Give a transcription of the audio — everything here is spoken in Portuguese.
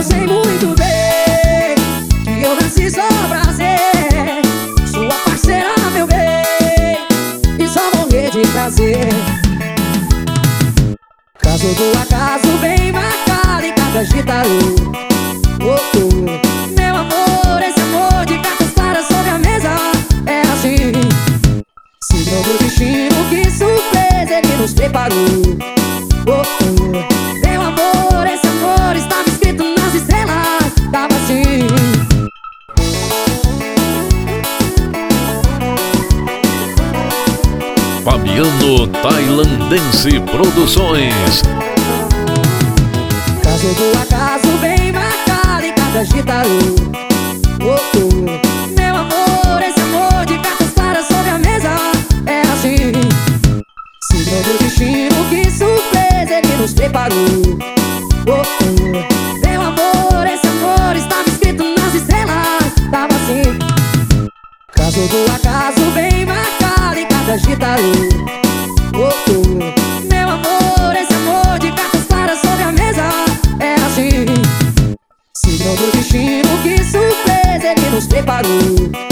sei muito bem que eu nasci só pra ser sua parceira, meu bem, e só morrer de prazer. Caso do acaso bem marcado em cada gitarô. Oh, oh. Meu amor, esse amor de cartas claras sobre a mesa é assim. Signo do destino, que surpresa ele nos preparou. Oh, oh. Meu amor, esse amor estava escrito nas estrelas, tava assim. Fabiano Tailandense Produções. Caso do acaso bem marcado em cada gitarô. Oh, oh. Meu amor, esse amor de cartas claras sobre a mesa é assim. Signo do destino, que surpresa ele nos preparou. Oh, oh. Meu amor, esse amor estava escrito nas estrelas, tava assim. Caso do acaso bem marcado em cada gitarô. Oh, oh. Meu amor, esse amor de cartas claras sobre a mesa é assim. Signo do destino, que surpresa ele nos preparou.